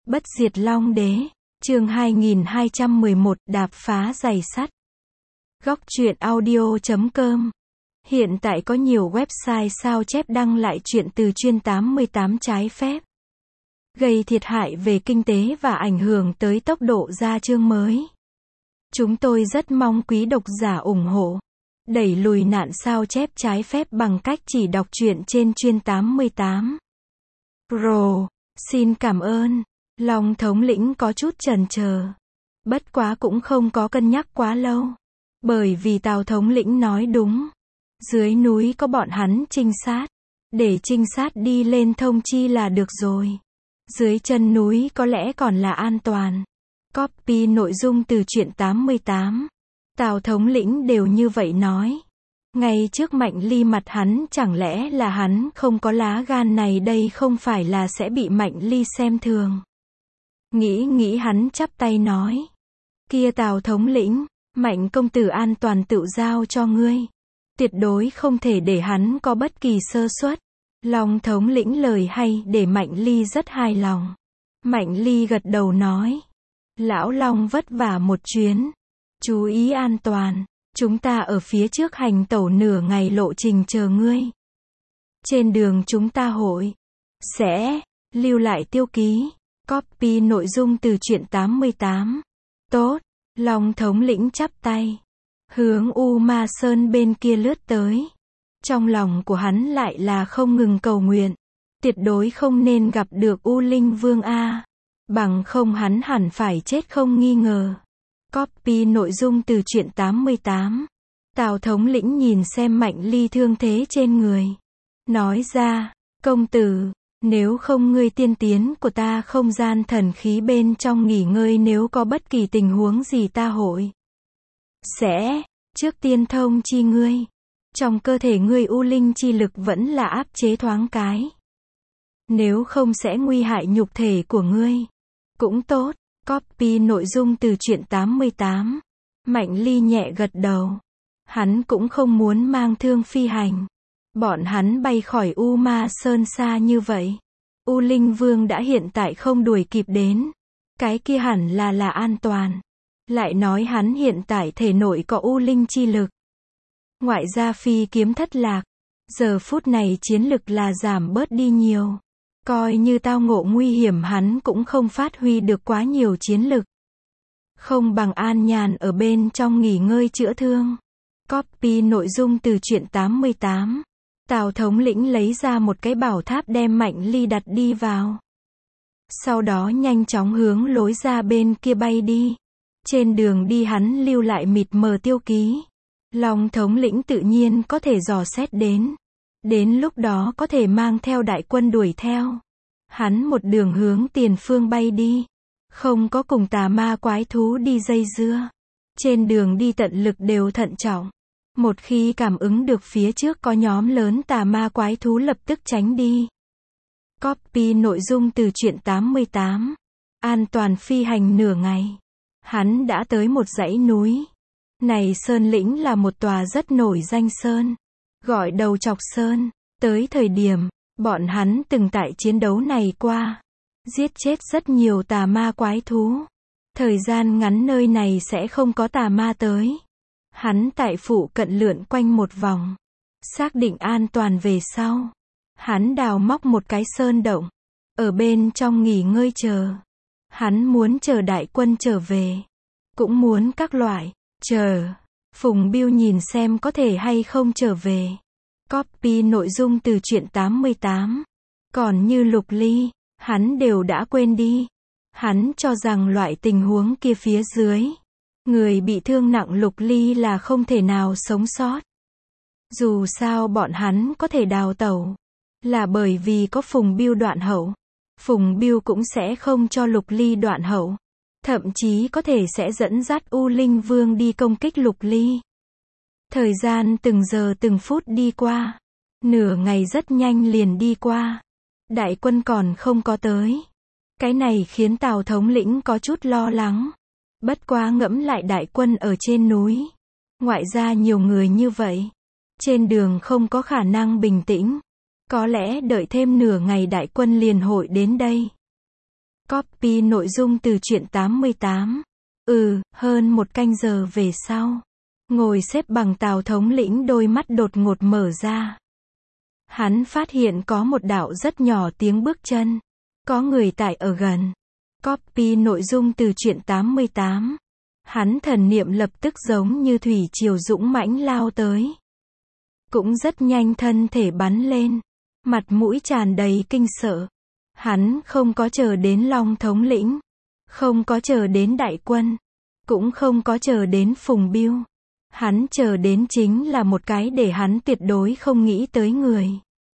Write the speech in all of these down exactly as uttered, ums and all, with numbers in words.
Bất diệt Long Đế, chương hai nghìn hai trăm mười một, đạp phá giày sắt. Góc truyện audio chấm com. Hiện tại có nhiều website sao chép đăng lại truyện từ chuyên tám mươi tám trái phép, gây thiệt hại về kinh tế và ảnh hưởng tới tốc độ ra chương mới. Chúng tôi rất mong quý độc giả ủng hộ, đẩy lùi nạn sao chép trái phép bằng cách chỉ đọc truyện trên chuyên tám mươi tám. Pro, xin cảm ơn. Long thống lĩnh có chút chần chờ. Bất quá cũng không có cân nhắc quá lâu. Bởi vì Tào thống lĩnh nói đúng. Dưới núi có bọn hắn trinh sát. Để trinh sát đi lên thông chi là được rồi. Dưới chân núi có lẽ còn là an toàn. Copy nội dung từ truyện tám mươi tám. Tào thống lĩnh đều như vậy nói. Ngay trước Mạnh Ly mặt hắn, chẳng lẽ là hắn không có lá gan này, đây không phải là sẽ bị Mạnh Ly xem thường. Nghĩ nghĩ hắn chắp tay nói. Kia Tào thống lĩnh, Mạnh công tử an toàn tự giao cho ngươi. Tuyệt đối không thể để hắn có bất kỳ sơ suất. Long thống lĩnh lời hay để Mạnh Ly rất hài lòng. Mạnh Ly gật đầu nói. Lão Long vất vả một chuyến. Chú ý an toàn. Chúng ta ở phía trước hành tẩu nửa ngày lộ trình chờ ngươi. Trên đường chúng ta hội sẽ lưu lại tiêu ký. Copy nội dung từ truyện tám mươi tám. Tốt. Long thống lĩnh chắp tay, hướng U Ma Sơn bên kia lướt tới. Trong lòng của hắn lại là không ngừng cầu nguyện. Tuyệt đối không nên gặp được U Linh Vương A. Bằng không hắn hẳn phải chết không nghi ngờ. Copy nội dung từ truyện tám mươi tám. Tào thống lĩnh nhìn xem Mạnh Ly thương thế trên người. Nói ra, công tử, nếu không ngươi tiên tiến của ta không gian thần khí bên trong nghỉ ngơi, nếu có bất kỳ tình huống gì ta hội sẽ trước tiên thông chi ngươi. Trong cơ thể ngươi U Linh chi lực vẫn là áp chế thoáng cái. Nếu không sẽ nguy hại nhục thể của ngươi. Cũng tốt. Copy nội dung từ truyện tám mươi tám. Mạnh Ly nhẹ gật đầu. Hắn cũng không muốn mang thương phi hành. Bọn hắn bay khỏi U Ma Sơn xa như vậy. U Linh Vương đã hiện tại không đuổi kịp đến. Cái kia hẳn là là an toàn. Lại nói hắn hiện tại thể nội có U Linh chi lực. Ngoại gia phi kiếm thất lạc. Giờ phút này chiến lực là giảm bớt đi nhiều. Coi như tao ngộ nguy hiểm hắn cũng không phát huy được quá nhiều chiến lực. Không bằng an nhàn ở bên trong nghỉ ngơi chữa thương. Copy nội dung từ truyện tám mươi tám. Tào thống lĩnh lấy ra một cái bảo tháp đem Mạnh Ly đặt đi vào. Sau đó nhanh chóng hướng lối ra bên kia bay đi. Trên đường đi hắn lưu lại mịt mờ tiêu ký. Long thống lĩnh tự nhiên có thể dò xét đến. Đến lúc đó có thể mang theo đại quân đuổi theo. Hắn một đường hướng tiền phương bay đi. Không có cùng tà ma quái thú đi dây dưa. Trên đường đi tận lực đều thận trọng. Một khi cảm ứng được phía trước có nhóm lớn tà ma quái thú lập tức tránh đi. Copy nội dung từ truyện tám mươi tám. An toàn phi hành nửa ngày. Hắn đã tới một dãy núi. Này sơn lĩnh là một tòa rất nổi danh sơn. Gọi Đầu Chọc Sơn. Tới thời điểm, bọn hắn từng tại chiến đấu này qua. Giết chết rất nhiều tà ma quái thú. Thời gian ngắn nơi này sẽ không có tà ma tới. Hắn tại phụ cận lượn quanh một vòng. Xác định an toàn về sau. Hắn đào móc một cái sơn động. Ở bên trong nghỉ ngơi chờ. Hắn muốn chờ đại quân trở về. Cũng muốn các loại chờ Phùng Biêu nhìn xem có thể hay không trở về. Copy nội dung từ truyện tám mươi tám. Còn như Lục Ly, hắn đều đã quên đi. Hắn cho rằng loại tình huống kia phía dưới, người bị thương nặng Lục Ly là không thể nào sống sót. Dù sao bọn hắn có thể đào tẩu, là bởi vì có Phùng Biêu đoạn hậu. Phùng Biêu cũng sẽ không cho Lục Ly đoạn hậu. Thậm chí có thể sẽ dẫn dắt U Linh Vương đi công kích Lục Ly. Thời gian từng giờ từng phút đi qua. Nửa ngày rất nhanh liền đi qua. Đại quân còn không có tới. Cái này khiến Tào thống lĩnh có chút lo lắng. Bất quá ngẫm lại đại quân ở trên núi. Ngoại ra nhiều người như vậy. Trên đường không có khả năng bình tĩnh. Có lẽ đợi thêm nửa ngày đại quân liền hội đến đây. Copy nội dung từ truyện tám mươi tám. Ừ, hơn một canh giờ về sau. Ngồi xếp bằng Tào thống lĩnh đôi mắt đột ngột mở ra. Hắn phát hiện có một đạo rất nhỏ tiếng bước chân. Có người tại ở gần. Copy nội dung từ truyện tám mươi tám. Hắn thần niệm lập tức giống như thủy triều dũng mãnh lao tới. Cũng rất nhanh thân thể bắn lên. Mặt mũi tràn đầy kinh sợ. Hắn không có chờ đến Long thống lĩnh. Không có chờ đến đại quân. Cũng không có chờ đến Phùng Bưu. Hắn chờ đến chính là một cái để hắn tuyệt đối không nghĩ tới người.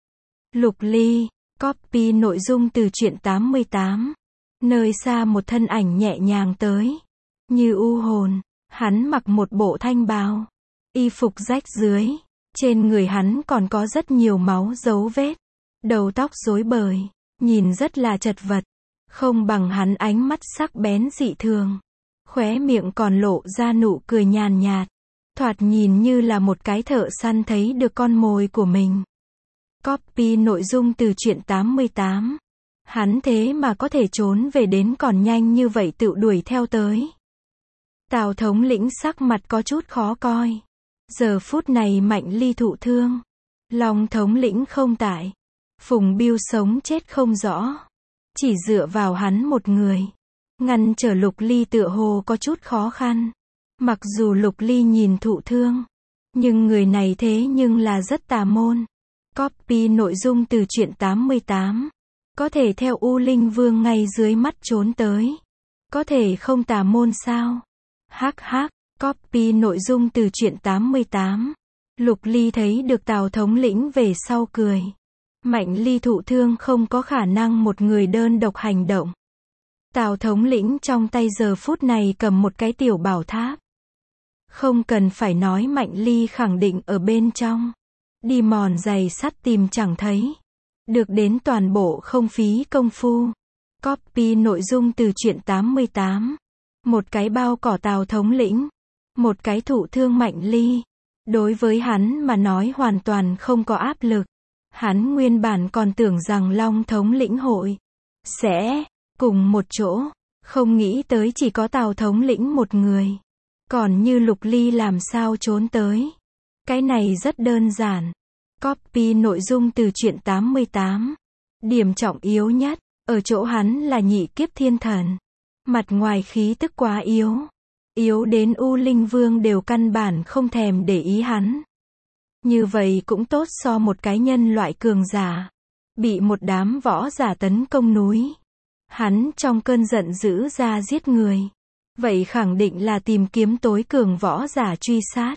Lục Ly. Copy nội dung từ truyện tám mươi tám. Nơi xa một thân ảnh nhẹ nhàng tới. Như u hồn. Hắn mặc một bộ thanh bào. Y phục rách rưới. Trên người hắn còn có rất nhiều máu dấu vết. Đầu tóc rối bời. Nhìn rất là chật vật. Không bằng hắn ánh mắt sắc bén dị thường. Khóe miệng còn lộ ra nụ cười nhàn nhạt. Thoạt nhìn như là một cái thợ săn thấy được con mồi của mình. Copy nội dung từ truyện tám mươi tám. Hắn thế mà có thể trốn về đến còn nhanh như vậy tự đuổi theo tới. Tào thống lĩnh sắc mặt có chút khó coi. Giờ phút này Mạnh Ly thụ thương. Long thống lĩnh không tại. Phùng Bưu sống chết không rõ. Chỉ dựa vào hắn một người. Ngăn trở Lục Ly tựa hồ có chút khó khăn. Mặc dù Lục Ly nhìn thụ thương. Nhưng người này thế nhưng là rất tà môn. Copy nội dung từ truyện tám mươi tám. Có thể theo U Linh Vương ngay dưới mắt trốn tới. Có thể không tà môn sao? Hắc hắc. Copy nội dung từ truyện tám mươi tám. Lục Ly thấy được Tào thống lĩnh về sau cười. Mạnh Ly thụ thương không có khả năng một người đơn độc hành động. Tào thống lĩnh trong tay giờ phút này cầm một cái tiểu bảo tháp. Không cần phải nói Mạnh Ly khẳng định ở bên trong. Đi mòn giày sắt tìm chẳng thấy. Được đến toàn bộ không phí công phu. Copy nội dung từ truyện tám mươi tám. Một cái bao cỏ Tào thống lĩnh. Một cái thụ thương Mạnh Ly. Đối với hắn mà nói hoàn toàn không có áp lực. Hắn nguyên bản còn tưởng rằng Long thống lĩnh hội sẽ cùng một chỗ. Không nghĩ tới chỉ có Tào thống lĩnh một người. Còn như Lục Ly làm sao trốn tới. Cái này rất đơn giản. Copy nội dung từ truyện tám mươi tám. Điểm trọng yếu nhất, ở chỗ hắn là nhị kiếp thiên thần. Mặt ngoài khí tức quá yếu. Yếu đến U Linh Vương đều căn bản không thèm để ý hắn. Như vậy cũng tốt so một cái nhân loại cường giả. Bị một đám võ giả tấn công núi. Hắn trong cơn giận dữ ra giết người. Vậy khẳng định là tìm kiếm tối cường võ giả truy sát.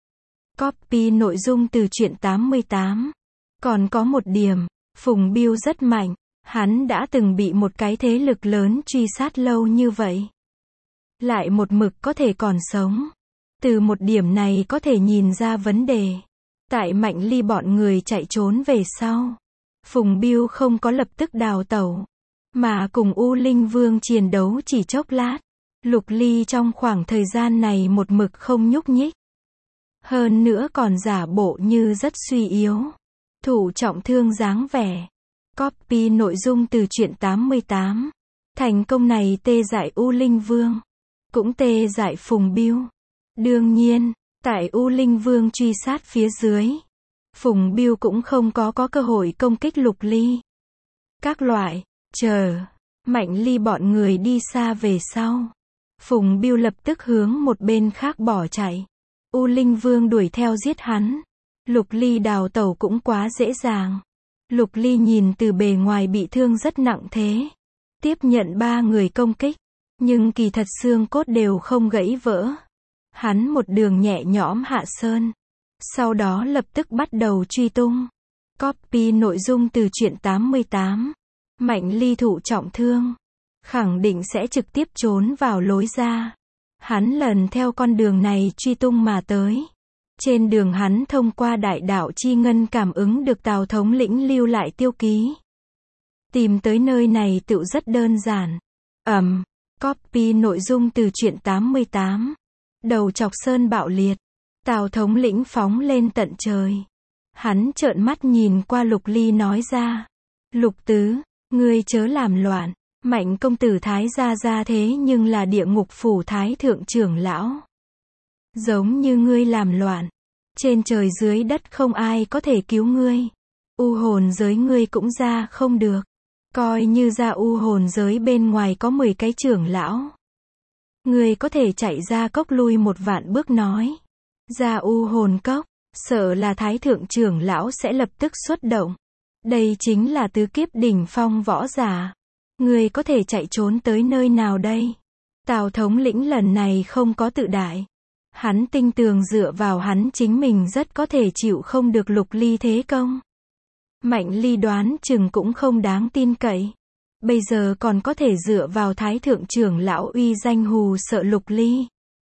Copy nội dung từ truyện tám mươi tám. Còn có một điểm, Phùng Bưu rất mạnh. Hắn đã từng bị một cái thế lực lớn truy sát lâu như vậy. Lại một mực có thể còn sống. Từ một điểm này có thể nhìn ra vấn đề. Tại Mạnh Ly bọn người chạy trốn về sau. Phùng Bưu không có lập tức đào tẩu. Mà cùng U Linh Vương chiến đấu chỉ chốc lát. Lục Ly trong khoảng thời gian này một mực không nhúc nhích. Hơn nữa còn giả bộ như rất suy yếu. Thủ trọng thương dáng vẻ. Copy nội dung từ truyện tám mươi tám. Thành công này tê dại U Linh Vương. Cũng tê dại Phùng Bưu. Đương nhiên, tại U Linh Vương truy sát phía dưới. Phùng Bưu cũng không có có cơ hội công kích Lục Ly. Các loại, chờ. Mạnh Ly bọn người đi xa về sau. Phùng Bưu lập tức hướng một bên khác bỏ chạy. U Linh Vương đuổi theo giết hắn. Lục Ly đào tẩu cũng quá dễ dàng. Lục Ly nhìn từ bề ngoài bị thương rất nặng thế. Tiếp nhận ba người công kích. Nhưng kỳ thật xương cốt đều không gãy vỡ. Hắn một đường nhẹ nhõm hạ sơn. Sau đó lập tức bắt đầu truy tung. Copy nội dung từ truyện tám mươi tám. Mạnh Ly thụ trọng thương. Khẳng định sẽ trực tiếp trốn vào lối ra. Hắn lần theo con đường này truy tung mà tới. Trên đường hắn thông qua đại đạo chi ngân cảm ứng được Tào thống lĩnh lưu lại tiêu ký. Tìm tới nơi này tự rất đơn giản. Ầm. Copy nội dung từ truyện tám mươi tám. Đầu chọc sơn bạo liệt. Tào thống lĩnh phóng lên tận trời. Hắn trợn mắt nhìn qua Lục Ly nói ra. Lục tứ, ngươi chớ làm loạn. Mạnh công tử Thái gia gia thế nhưng là địa ngục phủ Thái thượng trưởng lão. Giống như ngươi làm loạn, trên trời dưới đất không ai có thể cứu ngươi. U hồn giới ngươi cũng ra không được. Coi như ra u hồn giới bên ngoài có mười cái trưởng lão. Ngươi có thể chạy ra cốc lui một vạn bước nói. Ra u hồn cốc, sợ là Thái thượng trưởng lão sẽ lập tức xuất động. Đây chính là tứ kiếp đỉnh phong võ giả. Ngươi có thể chạy trốn tới nơi nào đây? Tào thống lĩnh lần này không có tự đại. Hắn tin tưởng dựa vào hắn chính mình rất có thể chịu không được Lục Ly thế công. Mạnh Ly đoán chừng cũng không đáng tin cậy. Bây giờ còn có thể dựa vào Thái thượng trưởng lão uy danh hù sợ Lục Ly.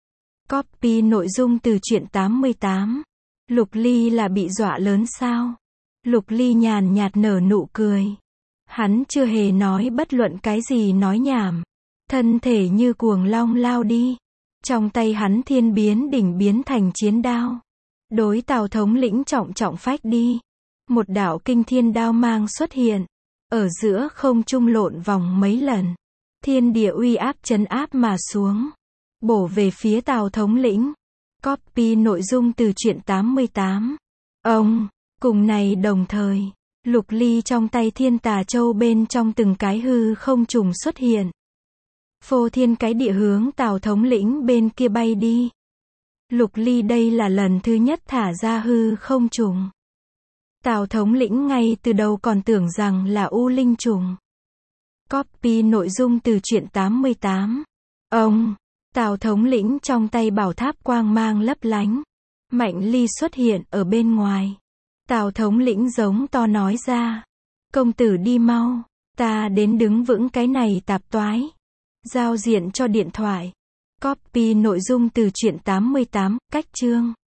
Copy nội dung từ truyện tám mươi tám. Lục Ly là bị dọa lớn sao? Lục Ly nhàn nhạt nở nụ cười. Hắn chưa hề nói bất luận cái gì nói nhảm. Thân thể như cuồng long lao đi. Trong tay hắn thiên biến đỉnh biến thành chiến đao. Đối Tào thống lĩnh trọng trọng phách đi. Một đạo kinh thiên đao mang xuất hiện. Ở giữa không trung lộn vòng mấy lần. Thiên địa uy áp trấn áp mà xuống. Bổ về phía Tào thống lĩnh. Copy nội dung từ truyện tám mươi tám. Ông, cùng này đồng thời. Lục Ly trong tay thiên tà châu bên trong từng cái hư không trùng xuất hiện. Phô thiên cái địa hướng Tào thống lĩnh bên kia bay đi. Lục Ly đây là lần thứ nhất thả ra hư không trùng. Tào thống lĩnh ngay từ đầu còn tưởng rằng là u linh trùng. Copy nội dung từ truyện tám mươi tám. Ông, Tào thống lĩnh trong tay bảo tháp quang mang lấp lánh. Mạnh Ly xuất hiện ở bên ngoài. Tào thống lĩnh giống to nói ra. Công tử đi mau. Ta đến đứng vững cái này tạp toái. Giao diện cho điện thoại. Copy nội dung từ truyện tám mươi tám, cách chương.